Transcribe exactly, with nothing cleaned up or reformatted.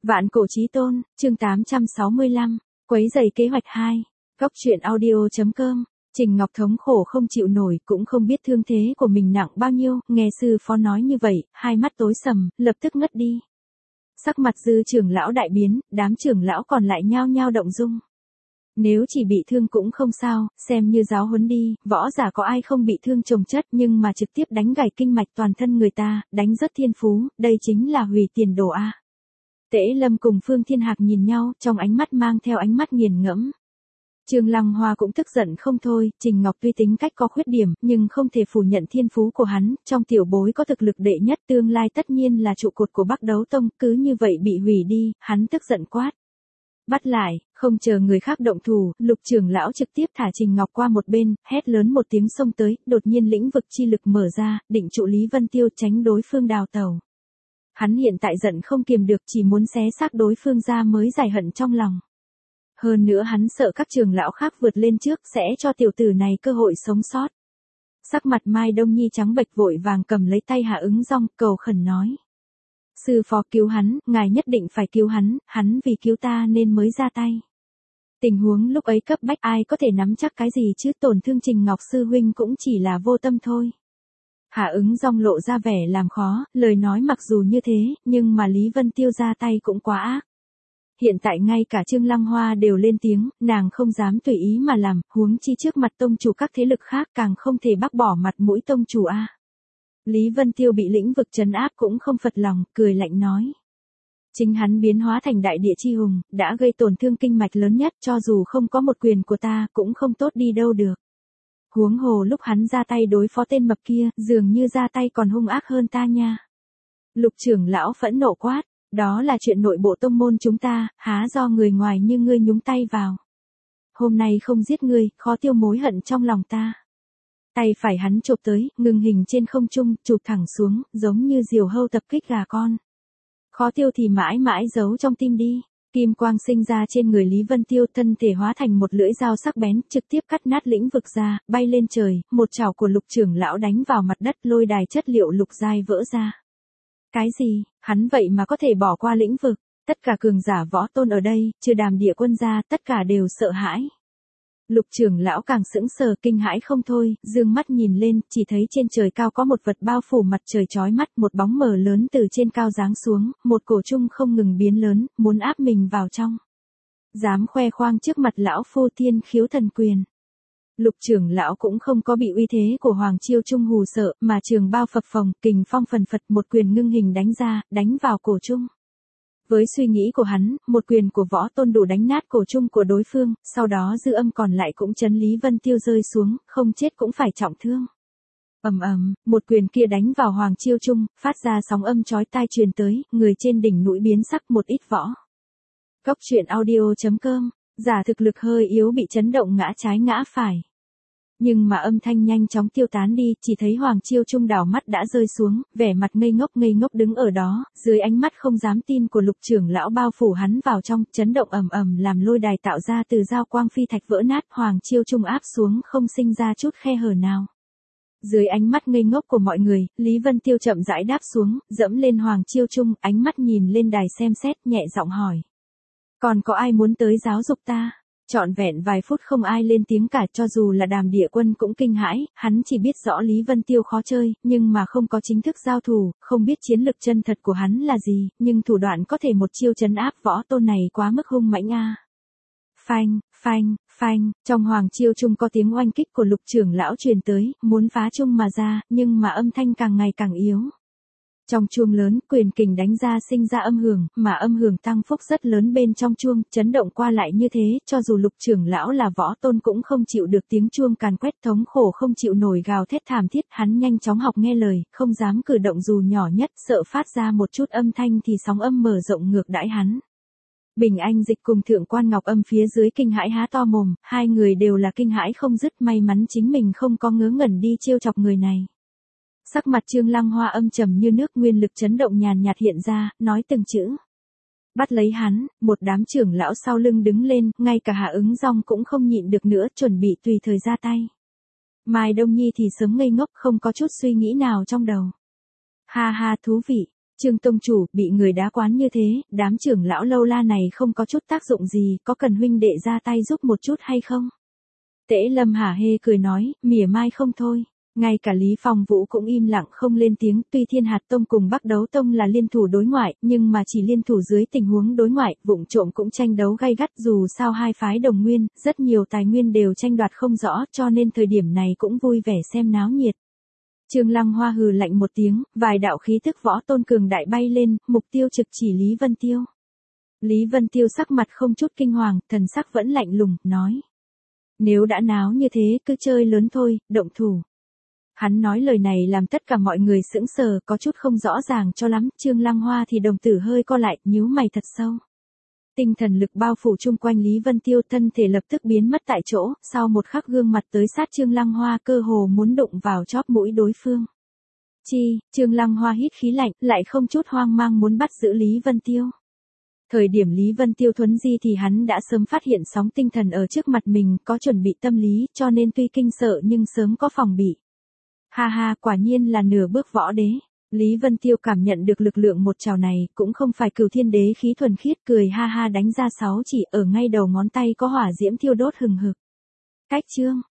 Vạn cổ chí tôn, chương tám trăm sáu mươi lăm, quấy rầy kế hoạch hai. Góc truyện audio.com. Trình Ngọc thống khổ không chịu nổi, cũng không biết thương thế của mình nặng bao nhiêu, nghe sư phó nói như vậy, hai mắt tối sầm, lập tức ngất đi. Sắc mặt Dư trưởng lão đại biến, đám trưởng lão còn lại nhao nhao động dung. Nếu chỉ bị thương cũng không sao, xem như giáo huấn đi, võ giả có ai không bị thương chồng chất, nhưng mà trực tiếp đánh gãy kinh mạch toàn thân người ta, đánh rớt thiên phú, đây chính là hủy tiền đồ a. Tễ Lâm cùng Phương Thiên Hạc nhìn nhau, trong ánh mắt mang theo ánh mắt nghiền ngẫm. Trương Lăng Hoa cũng tức giận không thôi, Trình Ngọc tuy tính cách có khuyết điểm, nhưng không thể phủ nhận thiên phú của hắn, trong tiểu bối có thực lực đệ nhất, tương lai tất nhiên là trụ cột của Bắc Đấu Tông, cứ như vậy bị hủy đi, hắn tức giận quát. Bắt lại, không chờ người khác động thủ, Lục trưởng lão trực tiếp thả Trình Ngọc qua một bên, hét lớn một tiếng xông tới, đột nhiên lĩnh vực chi lực mở ra, định trụ Lý Vân Tiêu tránh đối phương đào tẩu. Hắn hiện tại giận không kiềm được, chỉ muốn xé xác đối phương ra mới giải hận trong lòng. Hơn nữa hắn sợ các trưởng lão khác vượt lên trước sẽ cho tiểu tử này cơ hội sống sót. Sắc mặt Mai Đông Nhi trắng bệch vội vàng cầm lấy tay Hạ Ứng Dong, cầu khẩn nói. Sư phó cứu hắn, ngài nhất định phải cứu hắn, hắn vì cứu ta nên mới ra tay. Tình huống lúc ấy cấp bách ai có thể nắm chắc cái gì chứ, tổn thương Trình Ngọc sư huynh cũng chỉ là vô tâm thôi. Hạ Ứng Dong lộ ra vẻ làm khó, lời nói mặc dù như thế, nhưng mà Lý Vân Tiêu ra tay cũng quá ác. Hiện tại ngay cả Trương Lăng Hoa đều lên tiếng, nàng không dám tùy ý mà làm, huống chi trước mặt tông chủ các thế lực khác càng không thể bác bỏ mặt mũi tông chủ a. Lý Vân Tiêu bị lĩnh vực trấn áp cũng không phật lòng, cười lạnh nói. Chính hắn biến hóa thành đại địa chi hùng, đã gây tổn thương kinh mạch lớn nhất, cho dù không có một quyền của ta, cũng không tốt đi đâu được. Huống hồ lúc hắn ra tay đối phó tên mập kia, dường như ra tay còn hung ác hơn ta nha. Lục trưởng lão phẫn nộ quát, đó là chuyện nội bộ tông môn chúng ta, há do người ngoài như ngươi nhúng tay vào. Hôm nay không giết ngươi, khó tiêu mối hận trong lòng ta. Tay phải hắn chộp tới, ngừng hình trên không trung, chụp thẳng xuống, giống như diều hâu tập kích gà con. Khó tiêu thì mãi mãi giấu trong tim đi. Kim quang sinh ra trên người Lý Vân Tiêu, thân thể hóa thành một lưỡi dao sắc bén, trực tiếp cắt nát lĩnh vực ra, bay lên trời, một chảo của Lục trưởng lão đánh vào mặt đất, lôi đài chất liệu lục giai vỡ ra. Cái gì, hắn vậy mà có thể bỏ qua lĩnh vực, tất cả cường giả võ tôn ở đây, trừ Đàm Địa Quân ra, tất cả đều sợ hãi. Lục trưởng lão càng sững sờ kinh hãi không thôi, dương mắt nhìn lên, chỉ thấy trên trời cao có một vật bao phủ mặt trời chói mắt, một bóng mờ lớn từ trên cao giáng xuống, một cổ trung không ngừng biến lớn, muốn áp mình vào trong. Dám khoe khoang trước mặt lão phu thiên khiếu thần quyền. Lục trưởng lão cũng không có bị uy thế của Hoàng Chiêu Trung hù sợ, mà trường bao phập phồng, kình phong phần phật, một quyền ngưng hình đánh ra, đánh vào cổ trung. Với suy nghĩ của hắn, một quyền của võ tôn đủ đánh nát cổ trung của đối phương, sau đó dư âm còn lại cũng chấn Lý Vân Tiêu rơi xuống, không chết cũng phải trọng thương. Ầm ầm, một quyền kia đánh vào Hoàng Chiêu Trung, phát ra sóng âm chói tai truyền tới, người trên đỉnh núi biến sắc một ít võ. Góc truyện audio.com, giả thực lực hơi yếu bị chấn động ngã trái ngã phải. Nhưng mà âm thanh nhanh chóng tiêu tán đi, chỉ thấy Hoàng Chiêu Trung đảo mắt đã rơi xuống, vẻ mặt ngây ngốc ngây ngốc đứng ở đó, dưới ánh mắt không dám tin của Lục trưởng lão bao phủ hắn vào trong, chấn động ầm ầm làm lôi đài tạo ra từ giao quang phi thạch vỡ nát, Hoàng Chiêu Trung áp xuống không sinh ra chút khe hở nào. Dưới ánh mắt ngây ngốc của mọi người, Lý Vân Tiêu chậm rãi đáp xuống, dẫm lên Hoàng Chiêu Trung, ánh mắt nhìn lên đài xem xét, nhẹ giọng hỏi. Còn có ai muốn tới giáo dục ta? Trọn vẹn vài phút không ai lên tiếng cả, cho dù là Đàm Địa Quân cũng kinh hãi, hắn chỉ biết rõ Lý Vân Tiêu khó chơi, nhưng mà không có chính thức giao thủ, không biết chiến lực chân thật của hắn là gì, nhưng thủ đoạn có thể một chiêu trấn áp võ tôn này quá mức hung mãnh a. Phanh, phanh, phanh, trong Hoàng Chiêu Trung có tiếng oanh kích của Lục trưởng lão truyền tới, muốn phá trung mà ra, nhưng mà âm thanh càng ngày càng yếu. Trong chuông lớn, quyền kình đánh ra sinh ra âm hưởng, mà âm hưởng tăng phúc rất lớn bên trong chuông, chấn động qua lại như thế, cho dù Lục trưởng lão là võ tôn cũng không chịu được tiếng chuông càn quét, thống khổ không chịu nổi gào thét thảm thiết, hắn nhanh chóng học nghe lời, không dám cử động dù nhỏ nhất, sợ phát ra một chút âm thanh thì sóng âm mở rộng ngược đãi hắn. Bình Anh Dịch cùng Thượng Quan Ngọc Âm phía dưới kinh hãi há to mồm, hai người đều là kinh hãi không dứt, may mắn chính mình không có ngớ ngẩn đi trêu chọc người này. Sắc mặt Trương Lăng Hoa âm trầm như nước, nguyên lực chấn động nhàn nhạt hiện ra, nói từng chữ. Bắt lấy hắn, một đám trưởng lão sau lưng đứng lên, ngay cả Hạ Ứng Dong cũng không nhịn được nữa, chuẩn bị tùy thời ra tay. Mai Đông Nhi thì sớm ngây ngốc, không có chút suy nghĩ nào trong đầu. Ha ha, thú vị, Trương tông chủ, bị người đá quán như thế, đám trưởng lão lâu la này không có chút tác dụng gì, có cần huynh đệ ra tay giúp một chút hay không? Tễ Lâm hả hê cười nói, mỉa mai không thôi. Ngay cả Lý Phong Vũ cũng im lặng không lên tiếng, tuy Thiên Hạt Tông cùng Bắc Đấu Tông là liên thủ đối ngoại, nhưng mà chỉ liên thủ dưới tình huống đối ngoại, vụng trộm cũng tranh đấu gay gắt, dù sao hai phái đồng nguyên, rất nhiều tài nguyên đều tranh đoạt không rõ, cho nên thời điểm này cũng vui vẻ xem náo nhiệt. Trương Lăng Hoa hừ lạnh một tiếng, vài đạo khí thức võ tôn cường đại bay lên, mục tiêu trực chỉ Lý Vân Tiêu. Lý Vân Tiêu sắc mặt không chút kinh hoàng, thần sắc vẫn lạnh lùng, nói. Nếu đã náo như thế, cứ chơi lớn thôi, động thủ. Hắn nói lời này làm tất cả mọi người sững sờ, có chút không rõ ràng cho lắm, Trương Lăng Hoa thì đồng tử hơi co lại, nhíu mày thật sâu. Tinh thần lực bao phủ chung quanh Lý Vân Tiêu, thân thể lập tức biến mất tại chỗ, sau một khắc gương mặt tới sát Trương Lăng Hoa, cơ hồ muốn đụng vào chóp mũi đối phương. Chi, Trương Lăng Hoa hít khí lạnh, lại không chút hoang mang muốn bắt giữ Lý Vân Tiêu. Thời điểm Lý Vân Tiêu thuấn di thì hắn đã sớm phát hiện sóng tinh thần ở trước mặt mình, có chuẩn bị tâm lý, cho nên tuy kinh sợ nhưng sớm có phòng bị. Ha ha, quả nhiên là nửa bước võ đế. Lý Vân Tiêu cảm nhận được lực lượng một trào này, cũng không phải cửu thiên đế khí thuần khiết, cười ha ha đánh ra sáu chỉ, ở ngay đầu ngón tay có hỏa diễm thiêu đốt hừng hực. Cách chương